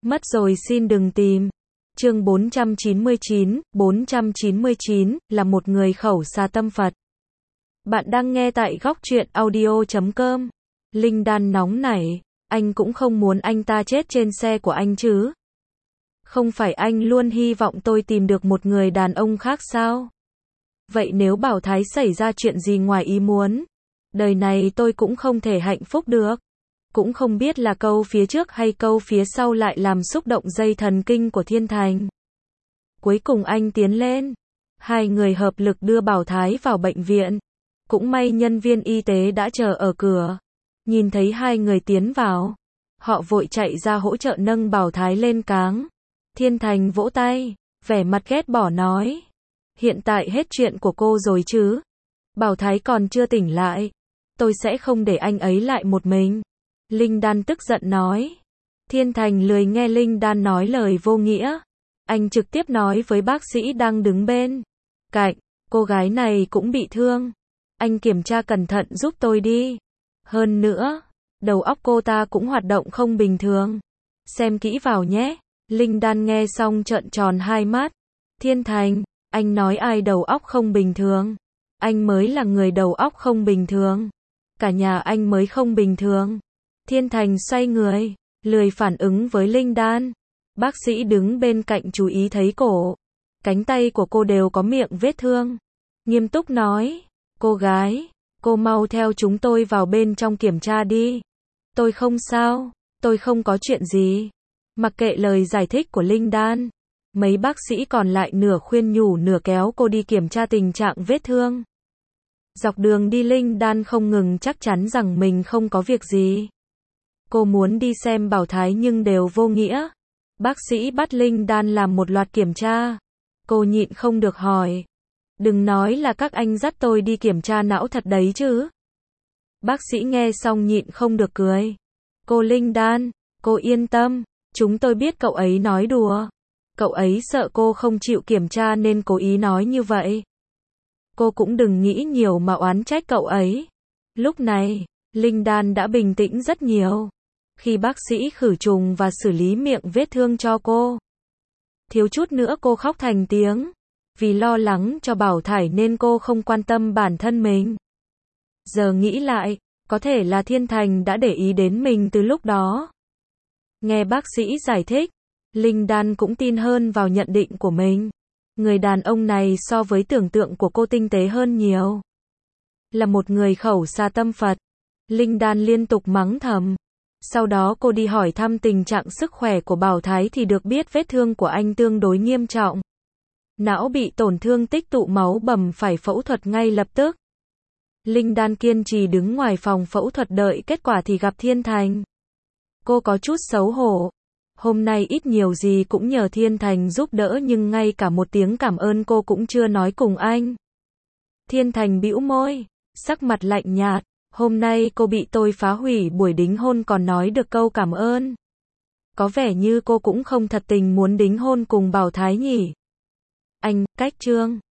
Mất rồi xin đừng tìm. Chương 499 là một người khẩu xà tâm Phật. Bạn đang nghe tại góc truyện audio.com. Linh Đan nóng nảy, anh cũng không muốn anh ta chết trên xe của anh chứ. Không phải anh luôn hy vọng tôi tìm được một người đàn ông khác sao? Vậy nếu Bảo Thái xảy ra chuyện gì ngoài ý muốn, đời này tôi cũng không thể hạnh phúc được. Cũng không biết là câu phía trước hay câu phía sau lại làm xúc động dây thần kinh của Thiên Thành. Cuối cùng anh tiến lên. Hai người hợp lực đưa Bảo Thái vào bệnh viện. Cũng may nhân viên y tế đã chờ ở cửa. Nhìn thấy hai người tiến vào, họ vội chạy ra hỗ trợ nâng Bảo Thái lên cáng. Thiên Thành vỗ tay, vẻ mặt ghét bỏ nói. Hiện tại hết chuyện của cô rồi chứ. Bảo Thái còn chưa tỉnh lại. Tôi sẽ không để anh ấy lại một mình. Linh Đan tức giận nói. Thiên Thành lười nghe Linh Đan nói lời vô nghĩa. Anh trực tiếp nói với bác sĩ đang đứng bên cạnh. Cô gái này cũng bị thương. Anh kiểm tra cẩn thận giúp tôi đi. Hơn nữa, đầu óc cô ta cũng hoạt động không bình thường. Xem kỹ vào nhé. Linh Đan nghe xong trợn tròn hai mắt. Thiên Thành, anh nói ai đầu óc không bình thường? Anh mới là người đầu óc không bình thường. Cả nhà anh mới không bình thường. Thiên Thành xoay người, lười phản ứng với Linh Đan. Bác sĩ đứng bên cạnh chú ý thấy cổ, cánh tay của cô đều có miệng vết thương. Nghiêm túc nói, cô gái, cô mau theo chúng tôi vào bên trong kiểm tra đi. Tôi không sao, tôi không có chuyện gì. Mặc kệ lời giải thích của Linh Đan, mấy bác sĩ còn lại nửa khuyên nhủ nửa kéo cô đi kiểm tra tình trạng vết thương. Dọc đường đi Linh Đan không ngừng chắc chắn rằng mình không có việc gì. Cô muốn đi xem Bảo Thái nhưng đều vô nghĩa. Bác sĩ bắt Linh Đan làm một loạt kiểm tra. Cô nhịn không được hỏi. Đừng nói là các anh dắt tôi đi kiểm tra não thật đấy chứ. Bác sĩ nghe xong nhịn không được cười. Cô Linh Đan, cô yên tâm. Chúng tôi biết cậu ấy nói đùa. Cậu ấy sợ cô không chịu kiểm tra nên cố ý nói như vậy. Cô cũng đừng nghĩ nhiều mà oán trách cậu ấy. Lúc này, Linh Đan đã bình tĩnh rất nhiều. Khi bác sĩ khử trùng và xử lý miệng vết thương cho cô, thiếu chút nữa cô khóc thành tiếng. Vì lo lắng cho Bảo Thải nên cô không quan tâm bản thân mình. Giờ nghĩ lại, có thể là Thiên Thành đã để ý đến mình từ lúc đó. Nghe bác sĩ giải thích, Linh Đan cũng tin hơn vào nhận định của mình. Người đàn ông này so với tưởng tượng của cô tinh tế hơn nhiều. Là một người khẩu xà tâm Phật. Linh Đan liên tục mắng thầm. Sau đó cô đi hỏi thăm tình trạng sức khỏe của Bảo Thái thì được biết vết thương của anh tương đối nghiêm trọng. Não bị tổn thương tích tụ máu bầm phải phẫu thuật ngay lập tức. Linh Đan kiên trì đứng ngoài phòng phẫu thuật đợi kết quả thì gặp Thiên Thành. Cô có chút xấu hổ. Hôm nay ít nhiều gì cũng nhờ Thiên Thành giúp đỡ nhưng ngay cả một tiếng cảm ơn cô cũng chưa nói cùng anh. Thiên Thành bĩu môi, sắc mặt lạnh nhạt. Hôm nay cô bị tôi phá hủy buổi đính hôn còn nói được câu cảm ơn. Có vẻ như cô cũng không thật tình muốn đính hôn cùng Bảo Thái nhỉ. Anh, cách chương